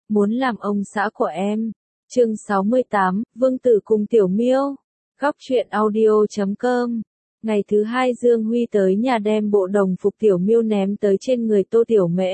muốn làm ông xã của em. Chương 68, Vương Tử cùng Tiểu Miêu. Góc truyện audio.com. Ngày thứ hai Dương Huy tới nhà đem bộ đồng phục Tiểu Miêu ném tới trên người Tô Tiểu Mễ.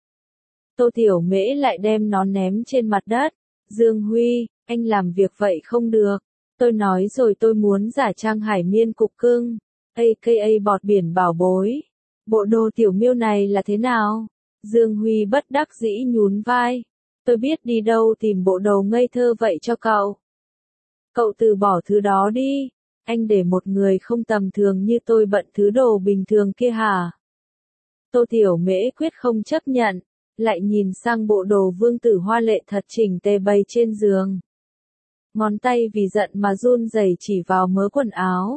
Tô Tiểu Mễ lại đem nó ném trên mặt đất. Dương Huy, anh làm việc vậy không được. Tôi nói rồi, tôi muốn giả trang Hải Miên cục cưng, aka bọt biển bảo bối. Bộ đồ Tiểu Miêu này là thế nào? Dương Huy bất đắc dĩ nhún vai. Tôi biết đi đâu tìm bộ đồ ngây thơ vậy cho cậu. Cậu từ bỏ thứ đó đi. Anh để một người không tầm thường như tôi bận thứ đồ bình thường kia hả? Tô Tiểu Mễ quyết không chấp nhận, lại nhìn sang bộ đồ vương tử hoa lệ thật chỉnh tề bày trên giường. Ngón tay vì giận mà run rẩy chỉ vào mớ quần áo.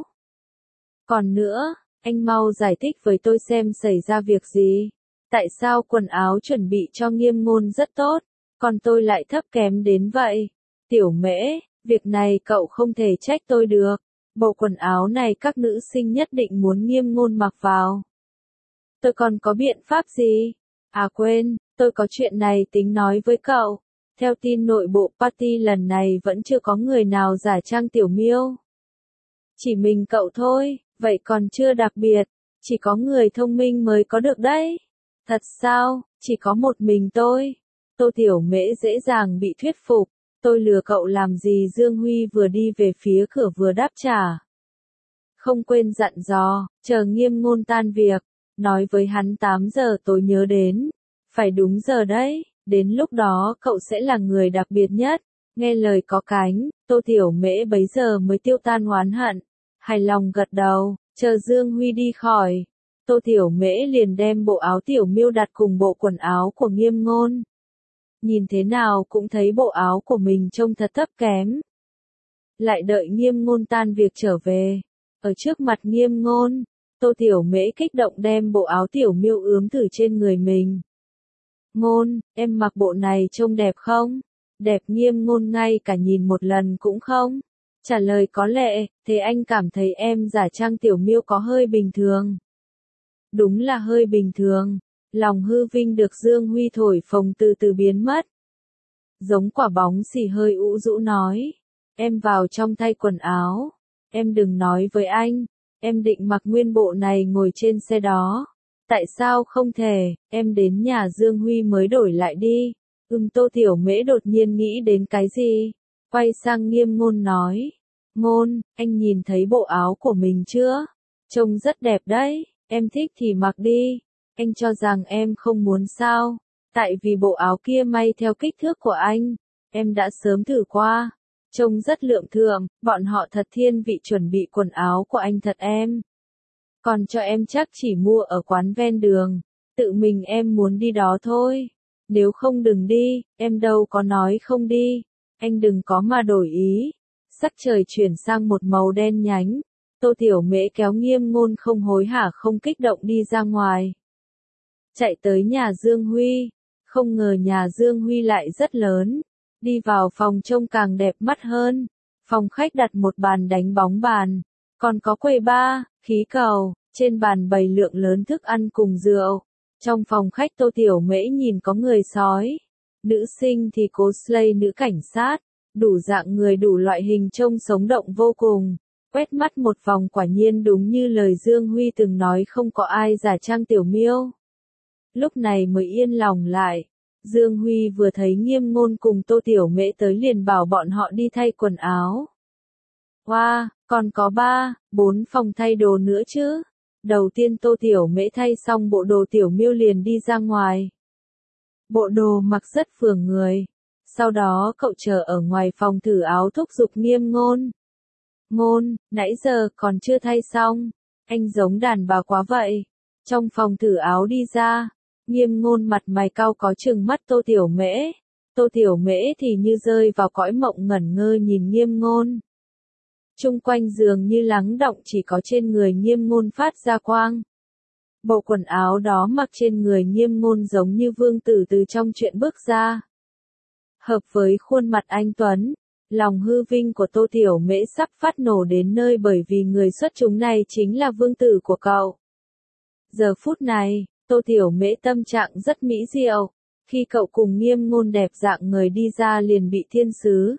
Còn nữa, anh mau giải thích với tôi xem xảy ra việc gì. Tại sao quần áo chuẩn bị cho Nghiêm Ngôn rất tốt, còn tôi lại thấp kém đến vậy? Tiểu Mễ, việc này cậu không thể trách tôi được. Bộ quần áo này các nữ sinh nhất định muốn Nghiêm Ngôn mặc vào. Tôi còn có biện pháp gì? À quên, tôi có chuyện này tính nói với cậu. Theo tin nội bộ party lần này vẫn chưa có người nào giả trang Tiểu Miêu. Chỉ mình cậu thôi, vậy còn chưa đặc biệt, chỉ có người thông minh mới có được đấy. Thật sao, chỉ có một mình tôi? Tô Tiểu Mễ dễ dàng bị thuyết phục. Tôi lừa cậu làm gì? Dương Huy vừa đi về phía cửa vừa đáp trả. Không quên dặn dò, chờ Nghiêm Ngôn tan việc, nói với hắn 8 giờ tối nhớ đến. Phải đúng giờ đấy, đến lúc đó cậu sẽ là người đặc biệt nhất. Nghe lời có cánh, Tô Tiểu Mễ bấy giờ mới tiêu tan oán hận. Hài lòng gật đầu, chờ Dương Huy đi khỏi. Tô Tiểu Mễ liền đem bộ áo Tiểu Miêu đặt cùng bộ quần áo của Nghiêm Ngôn. Nhìn thế nào cũng thấy bộ áo của mình trông thật thấp kém. Lại đợi Nghiêm Ngôn tan việc trở về. Ở trước mặt Nghiêm Ngôn, Tô Tiểu Mễ kích động đem bộ áo Tiểu Miêu ướm thử trên người mình. Ngôn, em mặc bộ này trông đẹp không? Đẹp. Nghiêm Ngôn ngay cả nhìn một lần cũng không. Trả lời có lệ, thế anh cảm thấy em giả trang Tiểu Miêu có hơi bình thường. Đúng là hơi bình thường. Lòng hư vinh được Dương Huy thổi phồng từ từ biến mất. Giống quả bóng xì hơi ủ rũ nói. Em vào trong thay quần áo. Em đừng nói với anh. Em định mặc nguyên bộ này ngồi trên xe đó. Tại sao không thể, em đến nhà Dương Huy mới đổi lại đi. Tô Tiểu Mễ đột nhiên nghĩ đến cái gì? Quay sang Nghiêm Ngôn nói. Ngôn, anh nhìn thấy bộ áo của mình chưa? Trông rất đẹp đấy, em thích thì mặc đi. Anh cho rằng em không muốn sao? Tại vì bộ áo kia may theo kích thước của anh. Em đã sớm thử qua. Trông rất lượng thượng, bọn họ thật thiên vị chuẩn bị quần áo của anh thật em. Còn cho em chắc chỉ mua ở quán ven đường. Tự mình em muốn đi đó thôi. Nếu không đừng đi, em đâu có nói không đi. Anh đừng có mà đổi ý. Sắc trời chuyển sang một màu đen nhánh. Tô Tiểu Mễ kéo Nghiêm Ngôn không hối hả không kích động đi ra ngoài. Chạy tới nhà Dương Huy. Không ngờ nhà Dương Huy lại rất lớn. Đi vào phòng trông càng đẹp mắt hơn. Phòng khách đặt một bàn đánh bóng bàn. Còn có quầy bar, khí cầu, trên bàn bày lượng lớn thức ăn cùng rượu. Trong phòng khách Tô Tiểu Mễ nhìn có người sói. Nữ sinh thì cosplay nữ cảnh sát. Đủ dạng người đủ loại hình trông sống động vô cùng. Quét mắt một vòng quả nhiên đúng như lời Dương Huy từng nói, không có ai giả trang Tiểu Miêu. Lúc này mới yên lòng lại. Dương Huy vừa thấy Nghiêm Ngôn cùng Tô Tiểu Mễ tới liền bảo bọn họ đi thay quần áo. Wow, còn có 3, 4 phòng thay đồ nữa chứ. Đầu tiên Tô Tiểu Mễ thay xong bộ đồ Tiểu Miêu liền đi ra ngoài. Bộ đồ mặc rất phường người. Sau đó cậu chờ ở ngoài phòng thử áo thúc giục Nghiêm Ngôn. Ngôn, nãy giờ còn chưa thay xong. Anh giống đàn bà quá vậy. Trong phòng thử áo đi ra. Nghiêm Ngôn mặt mày cau có trừng mắt Tô Tiểu Mễ. Tô Tiểu Mễ thì như rơi vào cõi mộng ngẩn ngơ nhìn Nghiêm Ngôn. Chung quanh giường như lắng động, chỉ có trên người Nghiêm Ngôn phát ra quang. Bộ quần áo đó mặc trên người Nghiêm Ngôn giống như vương tử từ trong truyện bước ra. Hợp với khuôn mặt anh tuấn, lòng hư vinh của Tô Tiểu Mễ sắp phát nổ đến nơi, bởi vì người xuất chúng này chính là vương tử của cậu. Giờ phút này, Tô Tiểu Mễ tâm trạng rất mỹ diệu. Khi cậu cùng Nghiêm Ngôn đẹp dạng người đi ra liền bị thiên sứ,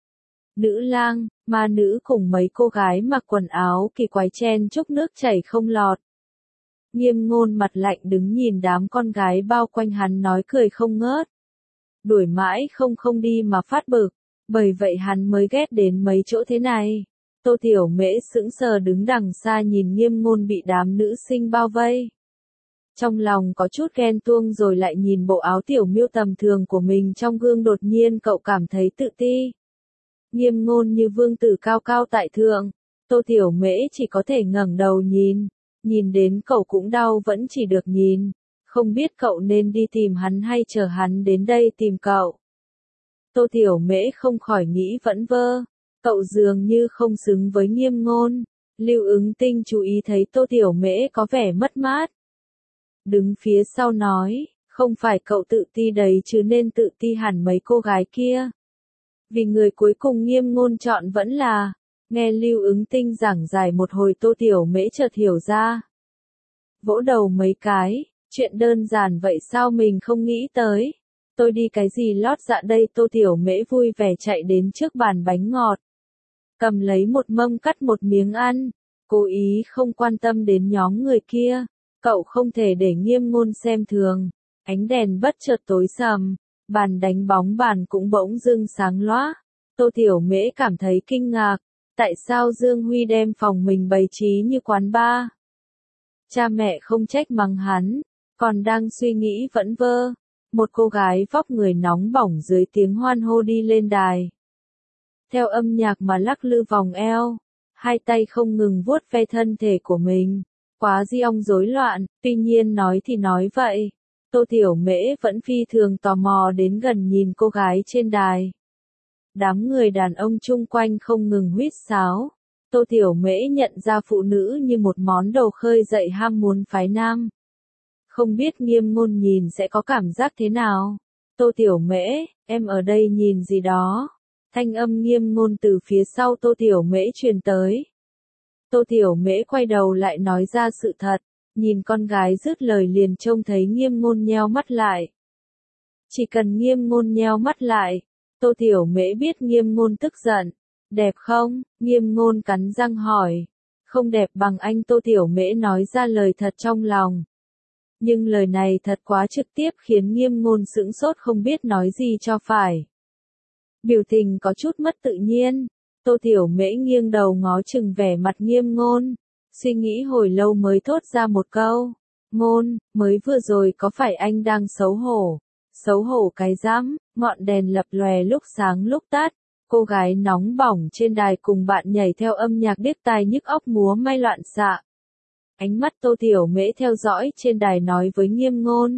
nữ lang, ma nữ cùng mấy cô gái mặc quần áo kỳ quái chen chúc nước chảy không lọt. Nghiêm Ngôn mặt lạnh đứng nhìn đám con gái bao quanh hắn nói cười không ngớt. Đuổi mãi không đi mà phát bực, bởi vậy hắn mới ghét đến mấy chỗ thế này. Tô Tiểu Mễ sững sờ đứng đằng xa nhìn Nghiêm Ngôn bị đám nữ sinh bao vây. Trong lòng có chút ghen tuông rồi lại nhìn bộ áo Tiểu Miêu tầm thường của mình trong gương, đột nhiên cậu cảm thấy tự ti. Nghiêm Ngôn như vương tử cao cao tại thượng, Tô Tiểu Mễ chỉ có thể ngẩng đầu nhìn đến cậu cũng đau vẫn chỉ được nhìn, không biết cậu nên đi tìm hắn hay chờ hắn đến đây tìm cậu. Tô Tiểu Mễ không khỏi nghĩ vẩn vơ, cậu dường như không xứng với Nghiêm Ngôn. Lưu Ứng Tinh chú ý thấy Tô Tiểu Mễ có vẻ mất mát, đứng phía sau nói, không phải cậu tự ti đấy chứ nên tự ti hẳn mấy cô gái kia. Vì người cuối cùng Nghiêm Ngôn chọn vẫn là, nghe Lưu Ứng Tinh giảng giải một hồi Tô Tiểu Mễ chợt hiểu ra. Vỗ đầu mấy cái, chuyện đơn giản vậy sao mình không nghĩ tới. Tôi đi cái gì lót dạ đây. Tô Tiểu Mễ vui vẻ chạy đến trước bàn bánh ngọt, cầm lấy một mâm cắt một miếng ăn, cố ý không quan tâm đến nhóm người kia. Cậu không thể để Nghiêm Ngôn xem thường. Ánh đèn bất chợt tối sầm, bàn đánh bóng bàn cũng bỗng dưng sáng loá. Tô Tiểu Mễ cảm thấy kinh ngạc, tại sao Dương Huy đem phòng mình bày trí như quán bar. Cha mẹ không trách mắng hắn, còn đang suy nghĩ vẩn vơ. Một cô gái vóc người nóng bỏng dưới tiếng hoan hô đi lên đài. Theo âm nhạc mà lắc lư vòng eo, hai tay không ngừng vuốt ve thân thể của mình. Quá di ong rối loạn, tuy nhiên nói thì nói vậy. Tô Tiểu Mễ vẫn phi thường tò mò đến gần nhìn cô gái trên đài. Đám người đàn ông chung quanh không ngừng huýt sáo. Tô Tiểu Mễ nhận ra phụ nữ như một món đồ khơi dậy ham muốn phái nam. Không biết Nghiêm Ngôn nhìn sẽ có cảm giác thế nào. Tô Tiểu Mễ, em ở đây nhìn gì đó. Thanh âm Nghiêm Ngôn từ phía sau Tô Tiểu Mễ truyền tới. Tô Tiểu Mễ quay đầu lại nói ra sự thật, nhìn con gái dứt lời liền trông thấy Nghiêm Ngôn nheo mắt lại. Chỉ cần Nghiêm Ngôn nheo mắt lại, Tô Tiểu Mễ biết Nghiêm Ngôn tức giận. Đẹp không? Nghiêm Ngôn cắn răng hỏi. Không đẹp bằng anh. Tô Tiểu Mễ nói ra lời thật trong lòng. Nhưng lời này thật quá trực tiếp khiến Nghiêm Ngôn sững sốt không biết nói gì cho phải. Biểu tình có chút mất tự nhiên. Tô Tiểu Mễ nghiêng đầu ngó chừng vẻ mặt Nghiêm Ngôn, suy nghĩ hồi lâu mới thốt ra một câu. Ngôn, mới vừa rồi có phải anh đang xấu hổ? Xấu hổ cái rắm, ngọn đèn lập lòe lúc sáng lúc tắt. Cô gái nóng bỏng trên đài cùng bạn nhảy theo âm nhạc điếc tai nhức óc múa may loạn xạ. Ánh mắt Tô Tiểu Mễ theo dõi trên đài nói với Nghiêm Ngôn.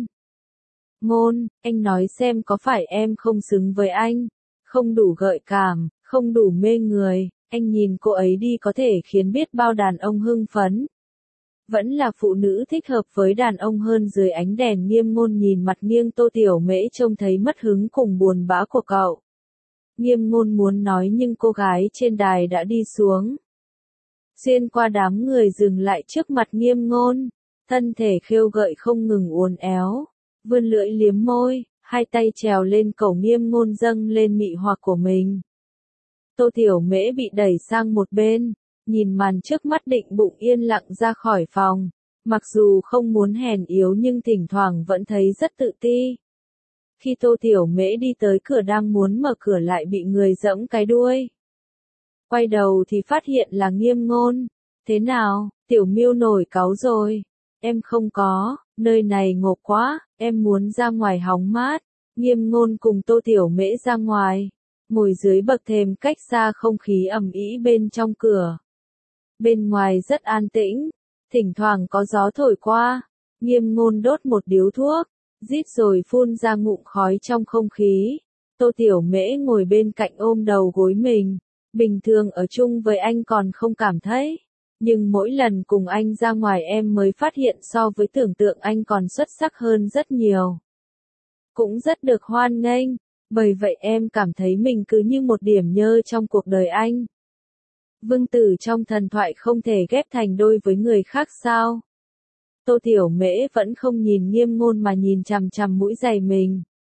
Ngôn, anh nói xem có phải em không xứng với anh? Không đủ gợi cảm, không đủ mê người, anh nhìn cô ấy đi có thể khiến biết bao đàn ông hưng phấn. Vẫn là phụ nữ thích hợp với đàn ông hơn. Dưới ánh đèn Nghiêm Ngôn nhìn mặt nghiêng Tô Tiểu Mễ trông thấy mất hứng cùng buồn bã của cậu. Nghiêm Ngôn muốn nói nhưng cô gái trên đài đã đi xuống. Xuyên qua đám người dừng lại trước mặt Nghiêm Ngôn, thân thể khêu gợi không ngừng uốn éo, vươn lưỡi liếm môi, hai tay trèo lên cổ Nghiêm Ngôn dâng lên mị hoặc của mình. Tô Tiểu Mễ bị đẩy sang một bên, nhìn màn trước mắt định bụng yên lặng ra khỏi phòng, mặc dù không muốn hèn yếu nhưng thỉnh thoảng vẫn thấy rất tự ti. Khi Tô Tiểu Mễ đi tới cửa đang muốn mở cửa lại bị người giẫm cái đuôi. Quay đầu thì phát hiện là Nghiêm Ngôn. Thế nào, Tiểu Miêu nổi cáu rồi? Em không có, nơi này ngộp quá, em muốn ra ngoài hóng mát. Nghiêm Ngôn cùng Tô Tiểu Mễ ra ngoài, ngồi dưới bậc thềm cách xa không khí ầm ĩ bên trong cửa. Bên ngoài rất an tĩnh, thỉnh thoảng có gió thổi qua. Nghiêm Ngôn đốt một điếu thuốc, rít rồi phun ra ngụm khói trong không khí. Tô Tiểu Mễ ngồi bên cạnh ôm đầu gối mình. Bình thường ở chung với anh còn không cảm thấy, nhưng mỗi lần cùng anh ra ngoài em mới phát hiện so với tưởng tượng anh còn xuất sắc hơn rất nhiều. Cũng rất được hoan nghênh, bởi vậy em cảm thấy mình cứ như một điểm nhơ trong cuộc đời anh. Vương tử trong thần thoại không thể ghép thành đôi với người khác sao? Tô Tiểu Mễ vẫn không nhìn Nghiêm Ngôn mà nhìn chằm chằm mũi giày mình.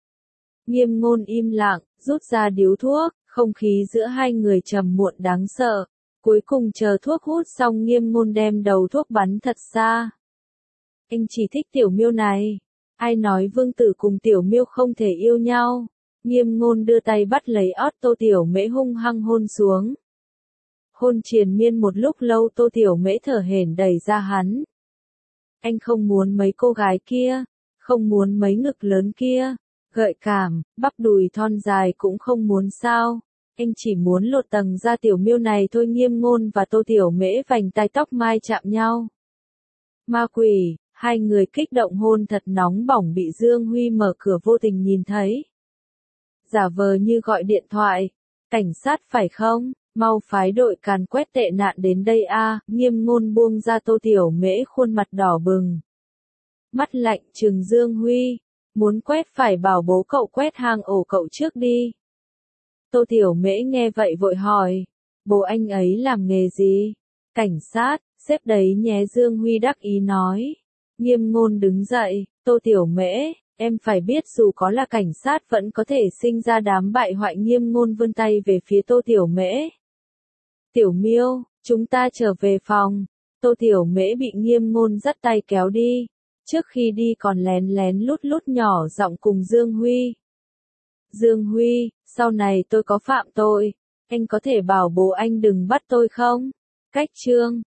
Nghiêm Ngôn im lặng, rút ra điếu thuốc, không khí giữa hai người trầm muộn đáng sợ. Cuối cùng chờ thuốc hút xong Nghiêm Ngôn đem đầu thuốc bắn thật xa. Anh chỉ thích Tiểu Miêu này. Ai nói Vương Tử cùng Tiểu Miêu không thể yêu nhau. Nghiêm Ngôn đưa tay bắt lấy ót Tô Tiểu Mễ hung hăng hôn xuống. Hôn triền miên một lúc lâu Tô Tiểu Mễ thở hổn đẩy ra hắn. Anh không muốn mấy cô gái kia, không muốn mấy ngực lớn kia, gợi cảm, bắp đùi thon dài cũng không muốn sao. Anh chỉ muốn lột tầng da Tiểu Miêu này thôi. Nghiêm Ngôn và Tô Tiểu Mễ vành tai tóc mai chạm nhau. Ma quỷ, hai người kích động hôn thật nóng bỏng bị Dương Huy mở cửa vô tình nhìn thấy. Giả vờ như gọi điện thoại. Cảnh sát phải không? Mau phái đội càn quét tệ nạn đến đây a. Nghiêm Ngôn buông ra Tô Tiểu Mễ khuôn mặt đỏ bừng. Mắt lạnh trừng Dương Huy. Muốn quét phải bảo bố cậu quét hang ổ cậu trước đi. Tô Tiểu Mễ nghe vậy vội hỏi. Bố anh ấy làm nghề gì? Cảnh sát, xếp đấy nhé. Dương Huy đắc ý nói. Nghiêm Ngôn đứng dậy. Tô Tiểu Mễ, em phải biết dù có là cảnh sát vẫn có thể sinh ra đám bại hoại. Nghiêm Ngôn vươn tay về phía Tô Tiểu Mễ. Tiểu Miêu, chúng ta trở về phòng. Tô Tiểu Mễ bị Nghiêm Ngôn dắt tay kéo đi. Trước khi đi còn lén lén lút lút nhỏ giọng cùng Dương Huy. Dương Huy, sau này tôi có phạm tội, anh có thể bảo bố anh đừng bắt tôi không? Cách chương